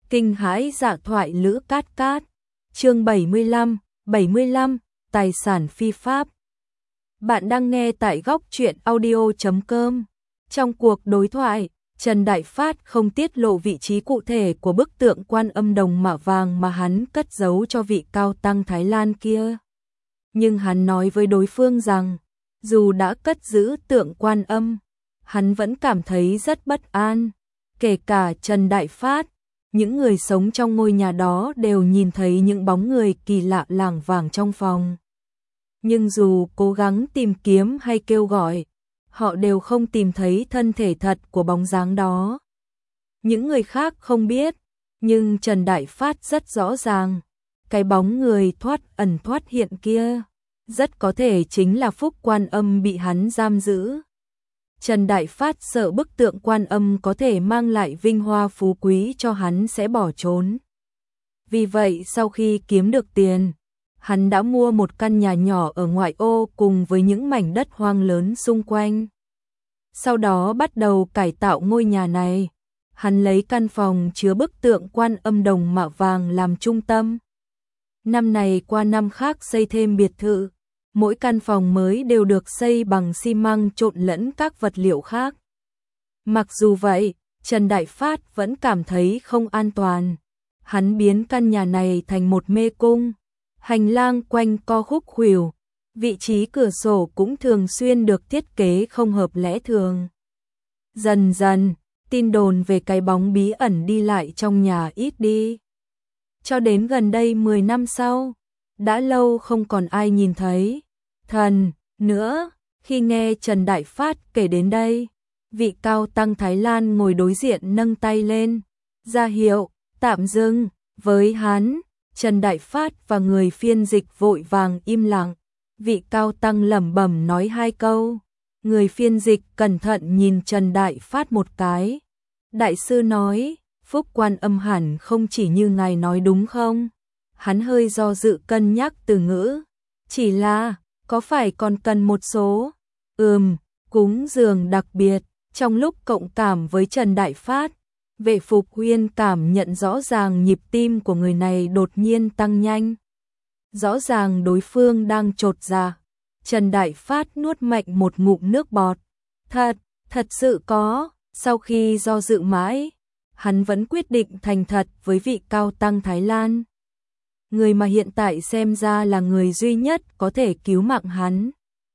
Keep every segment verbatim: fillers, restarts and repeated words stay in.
Kinh hãi dạ thoại Lữ Cát Cát. Chương bảy mươi lăm, bảy mươi lăm, tài sản phi pháp. Bạn đang nghe tại góc truyện audio chấm com. Trong cuộc đối thoại, Trần Đại Phát không tiết lộ vị trí cụ thể của bức tượng Quan Âm đồng mạ vàng mà hắn cất giấu cho vị cao tăng Thái Lan kia. Nhưng hắn nói với đối phương rằng, dù đã cất giữ tượng Quan Âm, hắn vẫn cảm thấy rất bất an. Kể cả Trần Đại Phát, những người sống trong ngôi nhà đó đều nhìn thấy những bóng người kỳ lạ lảng vảng trong phòng. Nhưng dù cố gắng tìm kiếm hay kêu gọi, họ đều không tìm thấy thân thể thật của bóng dáng đó. Những người khác không biết, nhưng Trần Đại Phát rất rõ ràng, cái bóng người thoát ẩn thoát hiện kia, rất có thể chính là Phúc Quan Âm bị hắn giam giữ. Trần Đại Phát sợ bức tượng Quan Âm có thể mang lại vinh hoa phú quý cho hắn sẽ bỏ trốn. Vì vậy sau khi kiếm được tiền, hắn đã mua một căn nhà nhỏ ở ngoại ô cùng với những mảnh đất hoang lớn xung quanh. Sau đó bắt đầu cải tạo ngôi nhà này. Hắn lấy căn phòng chứa bức tượng Quan Âm đồng mạ vàng làm trung tâm. Năm này qua năm khác xây thêm biệt thự. Mỗi căn phòng mới đều được xây bằng xi măng trộn lẫn các vật liệu khác. Mặc dù vậy, Trần Đại Phát vẫn cảm thấy không an toàn. Hắn biến căn nhà này thành một mê cung. Hành lang quanh co khúc khuỷu, vị trí cửa sổ cũng thường xuyên được thiết kế không hợp lẽ thường. Dần dần, tin đồn về cái bóng bí ẩn đi lại trong nhà ít đi. Cho đến gần đây mười năm sau, đã lâu không còn ai nhìn thấy thần nữa. Khi nghe Trần Đại Phát kể đến đây, vị cao tăng Thái Lan ngồi đối diện nâng tay lên, ra hiệu tạm dừng. Với hắn, Trần Đại Phát và người phiên dịch vội vàng im lặng. Vị cao tăng lẩm bẩm nói hai câu. Người phiên dịch cẩn thận nhìn Trần Đại Phát một cái. Đại sư nói, Phúc Quan Âm hẳn không chỉ như ngài nói đúng không? Hắn hơi do dự cân nhắc từ ngữ. Chỉ là, có phải còn cần một số? Ừm, cúng dường đặc biệt. Trong lúc cộng cảm với Trần Đại Phát, Vệ Phục Huyên cảm nhận rõ ràng nhịp tim của người này đột nhiên tăng nhanh. Rõ ràng đối phương đang chột dạ. Trần Đại Phát nuốt mạnh một ngụm nước bọt. Thật, thật sự có. Sau khi do dự mãi, hắn vẫn quyết định thành thật với vị cao tăng Thái Lan. Người mà hiện tại xem ra là người duy nhất có thể cứu mạng hắn.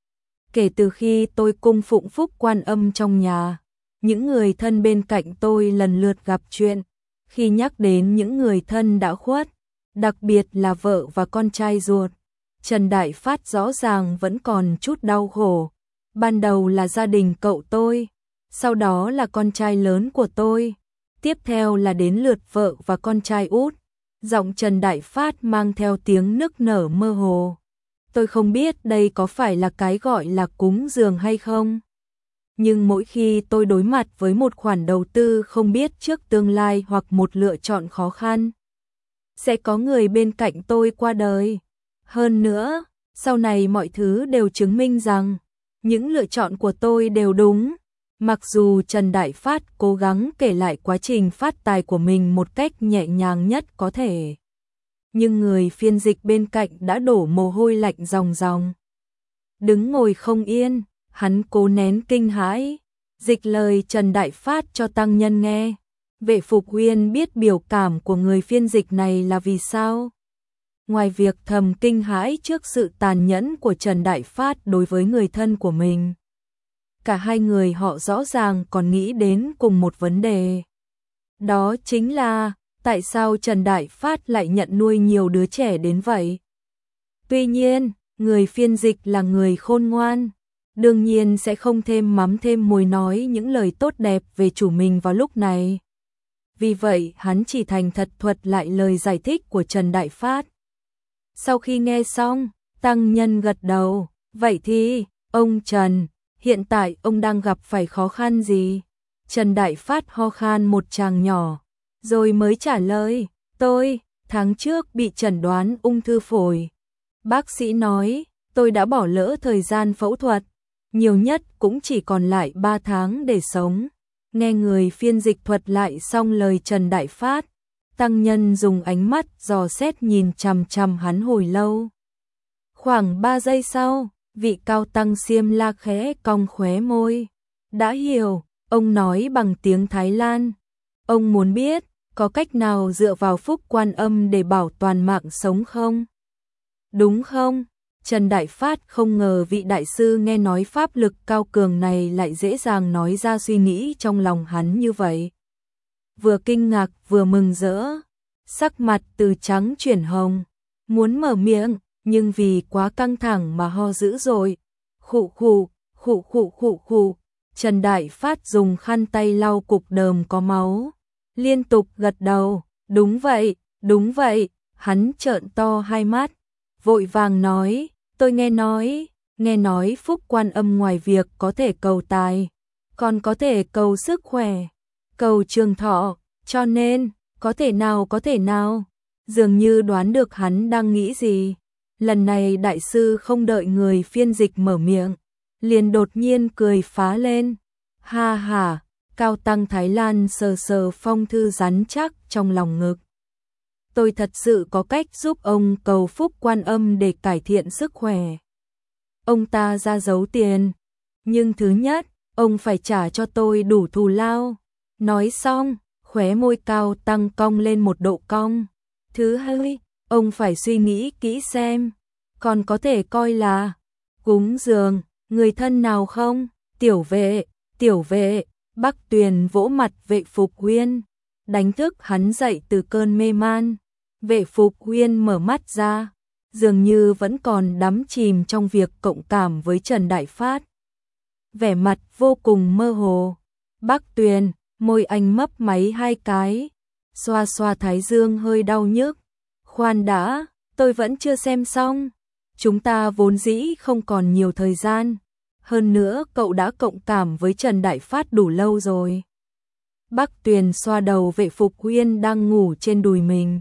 Kể từ khi tôi cung phụng Phúc Quan Âm trong nhà, những người thân bên cạnh tôi lần lượt gặp chuyện. Khi nhắc đến những người thân đã khuất, đặc biệt là vợ và con trai ruột, Trần Đại Phát rõ ràng vẫn còn chút đau khổ. Ban đầu là gia đình cậu tôi, sau đó là con trai lớn của tôi, tiếp theo là đến lượt vợ và con trai út. Giọng Trần Đại Phát mang theo tiếng nức nở mơ hồ. Tôi không biết đây có phải là cái gọi là cúng dường hay không. Nhưng mỗi khi tôi đối mặt với một khoản đầu tư không biết trước tương lai hoặc một lựa chọn khó khăn, sẽ có người bên cạnh tôi qua đời. Hơn nữa, sau này mọi thứ đều chứng minh rằng những lựa chọn của tôi đều đúng. Mặc dù Trần Đại Phát cố gắng kể lại quá trình phát tài của mình một cách nhẹ nhàng nhất có thể, nhưng người phiên dịch bên cạnh đã đổ mồ hôi lạnh ròng ròng. Đứng ngồi không yên, hắn cố nén kinh hãi, dịch lời Trần Đại Phát cho tăng nhân nghe. Vệ Phục Huyên biết biểu cảm của người phiên dịch này là vì sao. Ngoài việc thầm kinh hãi trước sự tàn nhẫn của Trần Đại Phát đối với người thân của mình, cả hai người họ rõ ràng còn nghĩ đến cùng một vấn đề. Đó chính là, tại sao Trần Đại Phát lại nhận nuôi nhiều đứa trẻ đến vậy? Tuy nhiên, người phiên dịch là người khôn ngoan, đương nhiên sẽ không thêm mắm thêm muối nói những lời tốt đẹp về chủ mình vào lúc này. Vì vậy, hắn chỉ thành thật thuật lại lời giải thích của Trần Đại Phát. Sau khi nghe xong, tăng nhân gật đầu. Vậy thì, ông Trần, hiện tại ông đang gặp phải khó khăn gì? Trần Đại Phát ho khan một tràng nhỏ, rồi mới trả lời. Tôi, tháng trước bị chẩn đoán ung thư phổi. Bác sĩ nói, tôi đã bỏ lỡ thời gian phẫu thuật, nhiều nhất cũng chỉ còn lại ba tháng để sống. Nghe người phiên dịch thuật lại xong lời Trần Đại Phát, Tăng nhân dùng ánh mắt dò xét nhìn chằm chằm hắn hồi lâu. Khoảng ba giây sau, vị cao tăng Xiêm La khẽ cong khóe môi. Đã hiểu, ông nói bằng tiếng Thái Lan. Ông muốn biết, có cách nào dựa vào phúc Quan Âm để bảo toàn mạng sống không? Đúng không? Trần Đại Phát không ngờ vị đại sư nghe nói pháp lực cao cường này lại dễ dàng nói ra suy nghĩ trong lòng hắn như vậy. Vừa kinh ngạc vừa mừng rỡ, sắc mặt từ trắng chuyển hồng, muốn mở miệng, nhưng vì quá căng thẳng mà ho dữ dội. Khụ khụ, khụ khụ khụ khụ, Trần Đại Phát dùng khăn tay lau cục đờm có máu, liên tục gật đầu, đúng vậy, đúng vậy, hắn trợn to hai mắt, vội vàng nói, tôi nghe nói, nghe nói phúc Quan Âm ngoài việc có thể cầu tài, còn có thể cầu sức khỏe, cầu trường thọ, cho nên, có thể nào có thể nào, dường như đoán được hắn đang nghĩ gì. Lần này đại sư không đợi người phiên dịch mở miệng, liền đột nhiên cười phá lên. Ha ha, cao tăng Thái Lan sờ sờ phong thư rắn chắc trong lòng ngực. Tôi thật sự có cách giúp ông cầu phúc Quan Âm để cải thiện sức khỏe. Ông ta ra giấu tiền, nhưng thứ nhất, ông phải trả cho tôi đủ thù lao. Nói xong, khóe môi cao tăng cong lên một độ cong. Thứ hai, ông phải suy nghĩ kỹ xem, còn có thể coi là cúng dường, người thân nào không? Tiểu vệ, tiểu vệ, Bắc Tuyền vỗ mặt Vệ Phục Huyên, đánh thức hắn dậy từ cơn mê man. Vệ Phục Huyên mở mắt ra, dường như vẫn còn đắm chìm trong việc cộng cảm với Trần Đại Phát. Vẻ mặt vô cùng mơ hồ. Bắc Tuyền, môi anh mấp máy hai cái, xoa xoa thái dương hơi đau nhức. Khoan đã, tôi vẫn chưa xem xong. Chúng ta vốn dĩ không còn nhiều thời gian. Hơn nữa cậu đã cộng cảm với Trần Đại Phát đủ lâu rồi. Bắc Tuyền xoa đầu Vệ Phục Huyên đang ngủ trên đùi mình.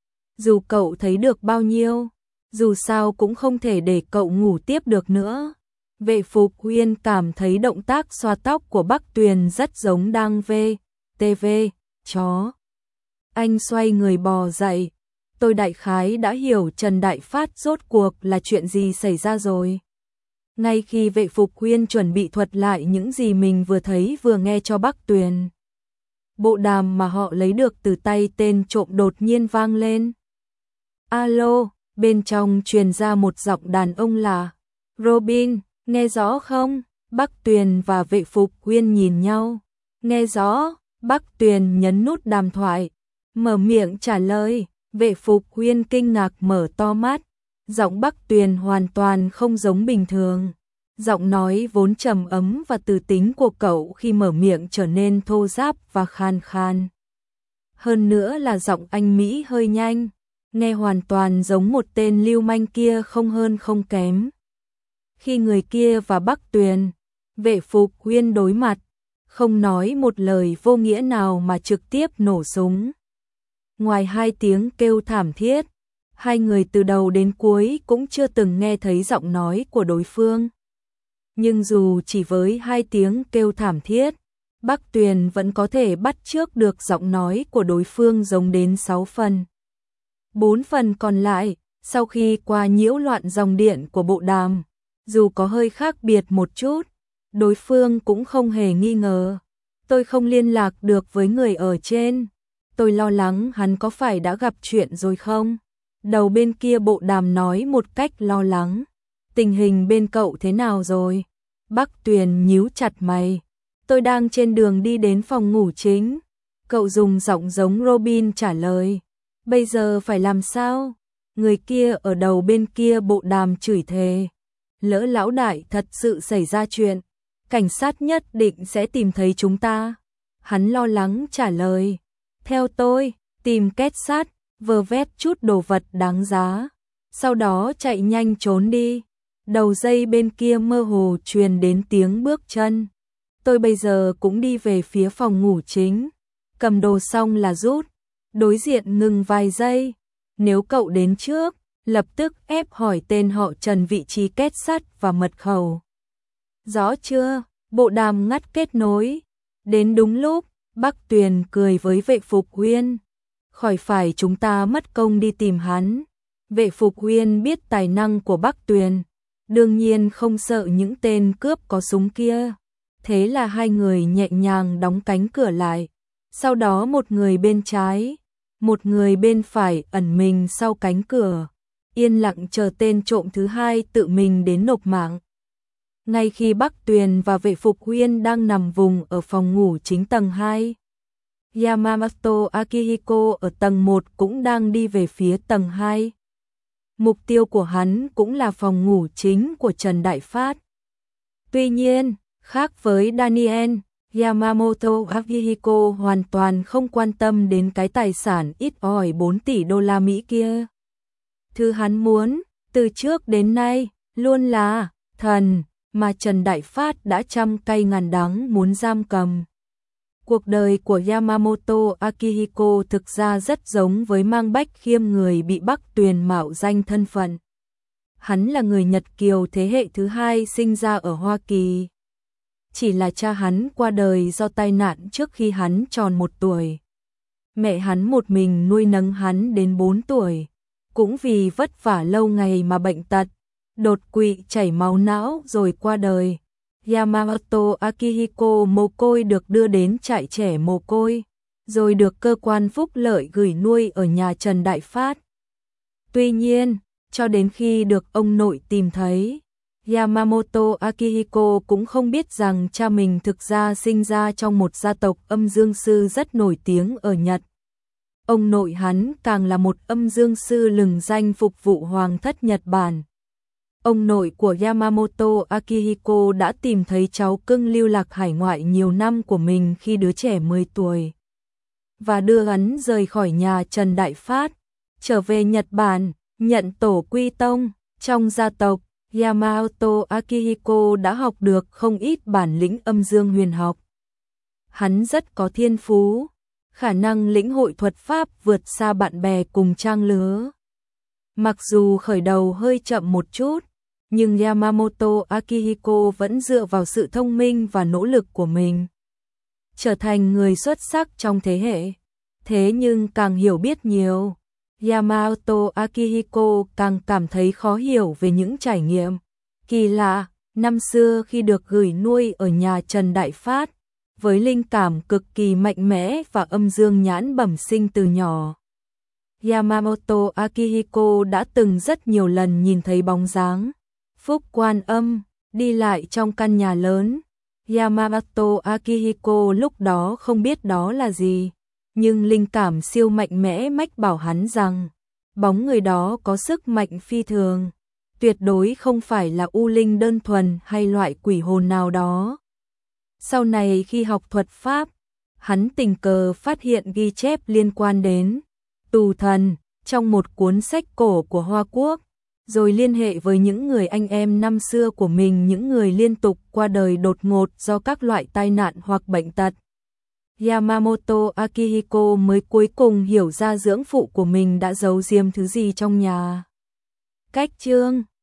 Dù cậu thấy được bao nhiêu, dù sao cũng không thể để cậu ngủ tiếp được nữa. Vệ Phục Huyên cảm thấy động tác xoa tóc của Bắc Tuyền rất giống đang vê, tê vê, chó. Anh xoay người bò dậy. Tôi đại khái đã hiểu Trần Đại Phát rốt cuộc là chuyện gì xảy ra rồi. Ngay khi Vệ Phục Huyên chuẩn bị thuật lại những gì mình vừa thấy vừa nghe cho Bắc Tuyền, bộ đàm mà họ lấy được từ tay tên trộm đột nhiên vang lên. Alo, bên trong truyền ra một giọng đàn ông là Robin, nghe rõ không? Bắc Tuyền và Vệ Phục Huyên nhìn nhau. Nghe rõ, Bắc Tuyền nhấn nút đàm thoại, mở miệng trả lời. Vệ Phục Huyên kinh ngạc mở to mắt. Giọng Bắc Tuyền hoàn toàn không giống bình thường. Giọng nói vốn trầm ấm và từ tính của cậu khi mở miệng trở nên thô ráp và khan khan. Hơn nữa là giọng Anh Mỹ hơi nhanh, nghe hoàn toàn giống một tên lưu manh kia không hơn không kém. Khi người kia và Bắc Tuyền, Vệ Phục Huyên đối mặt, không nói một lời vô nghĩa nào mà trực tiếp nổ súng. Ngoài hai tiếng kêu thảm thiết, hai người từ đầu đến cuối cũng chưa từng nghe thấy giọng nói của đối phương. Nhưng dù chỉ với hai tiếng kêu thảm thiết, Bắc Tuyền vẫn có thể bắt chước được giọng nói của đối phương giống đến sáu phần. Bốn phần còn lại, sau khi qua nhiễu loạn dòng điện của bộ đàm, dù có hơi khác biệt một chút, đối phương cũng không hề nghi ngờ. Tôi không liên lạc được với người ở trên. Tôi lo lắng hắn có phải đã gặp chuyện rồi không? Đầu bên kia bộ đàm nói một cách lo lắng. Tình hình bên cậu thế nào rồi? Bắc Tuyền nhíu chặt mày. Tôi đang trên đường đi đến phòng ngủ chính. Cậu dùng giọng giống Robin trả lời. Bây giờ phải làm sao? Người kia ở đầu bên kia bộ đàm chửi thề. Lỡ lão đại thật sự xảy ra chuyện, cảnh sát nhất định sẽ tìm thấy chúng ta. Hắn lo lắng trả lời. Theo tôi, tìm két sắt, vơ vét chút đồ vật đáng giá, sau đó chạy nhanh trốn đi. Đầu dây bên kia mơ hồ truyền đến tiếng bước chân. Tôi bây giờ cũng đi về phía phòng ngủ chính, cầm đồ xong là rút. Đối diện ngừng vài giây. Nếu cậu đến trước, lập tức ép hỏi tên họ Trần vị trí két sắt và mật khẩu. Rõ chưa? Bộ đàm ngắt kết nối. Đến đúng lúc, Bắc Tuyền cười với Vệ Phục Huyên. khỏi phải chúng ta mất công đi tìm hắn. Vệ Phục Uyên biết tài năng của Bắc Tuyền, đương nhiên không sợ những tên cướp có súng kia. Thế là hai người nhẹ nhàng đóng cánh cửa lại. Sau đó một người bên trái, một người bên phải ẩn mình sau cánh cửa, yên lặng chờ tên trộm thứ hai tự mình đến nộp mạng. Ngay khi Bắc Tuyền và Vệ Phục Uyên đang nằm vùng ở phòng ngủ chính tầng hai, Yamamoto Akihiko ở tầng một cũng đang đi về phía tầng hai. Mục tiêu của hắn cũng là phòng ngủ chính của Trần Đại Phát. Tuy nhiên, khác với Daniel, Yamamoto Akihiko hoàn toàn không quan tâm đến cái tài sản ít ỏi bốn tỷ đô la Mỹ kia. Thứ hắn muốn, từ trước đến nay, luôn là thần mà Trần Đại Phát đã trăm cay ngàn đắng muốn giam cầm. Cuộc đời của Yamamoto Akihiko thực ra rất giống với Mang Bách Khiêm, người bị Bắc Tuyền mạo danh thân phận. Hắn là người Nhật Kiều thế hệ thứ hai sinh ra ở Hoa Kỳ. Chỉ là cha hắn qua đời do tai nạn trước khi hắn tròn một tuổi. Mẹ hắn một mình nuôi nấng hắn đến bốn tuổi. Cũng vì vất vả lâu ngày mà bệnh tật, đột quỵ chảy máu não rồi qua đời. Yamamoto Akihiko mồ côi được đưa đến trại trẻ mồ côi, rồi được cơ quan phúc lợi gửi nuôi ở nhà Trần Đại Phát. Tuy nhiên, cho đến khi được ông nội tìm thấy, Yamamoto Akihiko cũng không biết rằng cha mình thực ra sinh ra trong một gia tộc âm dương sư rất nổi tiếng ở Nhật. Ông nội hắn càng là một âm dương sư lừng danh phục vụ hoàng thất Nhật Bản. Ông nội của Yamamoto Akihiko đã tìm thấy cháu cưng lưu lạc hải ngoại nhiều năm của mình khi đứa trẻ mười tuổi và đưa hắn rời khỏi nhà Trần Đại Phát, trở về Nhật Bản, nhận tổ quy tông. Trong gia tộc, Yamamoto Akihiko đã học được không ít bản lĩnh âm dương huyền học. Hắn rất có thiên phú, khả năng lĩnh hội thuật pháp vượt xa bạn bè cùng trang lứa. Mặc dù khởi đầu hơi chậm một chút, nhưng Yamamoto Akihiko vẫn dựa vào sự thông minh và nỗ lực của mình, trở thành người xuất sắc trong thế hệ. Thế nhưng càng hiểu biết nhiều, Yamamoto Akihiko càng cảm thấy khó hiểu về những trải nghiệm kỳ lạ năm xưa khi được gửi nuôi ở nhà Trần Đại Phát, với linh cảm cực kỳ mạnh mẽ và âm dương nhãn bẩm sinh từ nhỏ. Yamamoto Akihiko đã từng rất nhiều lần nhìn thấy bóng dáng Phúc Quan Âm đi lại trong căn nhà lớn. Yamamoto Akihiko lúc đó không biết đó là gì, nhưng linh cảm siêu mạnh mẽ mách bảo hắn rằng bóng người đó có sức mạnh phi thường, tuyệt đối không phải là u linh đơn thuần hay loại quỷ hồn nào đó. Sau này khi học thuật pháp, hắn tình cờ phát hiện ghi chép liên quan đến tù thần trong một cuốn sách cổ của Hoa Quốc, rồi liên hệ với những người anh em năm xưa của mình, những người liên tục qua đời đột ngột do các loại tai nạn hoặc bệnh tật. Yamamoto Akihiko mới cuối cùng hiểu ra dưỡng phụ của mình đã giấu giếm thứ gì trong nhà. Cách chương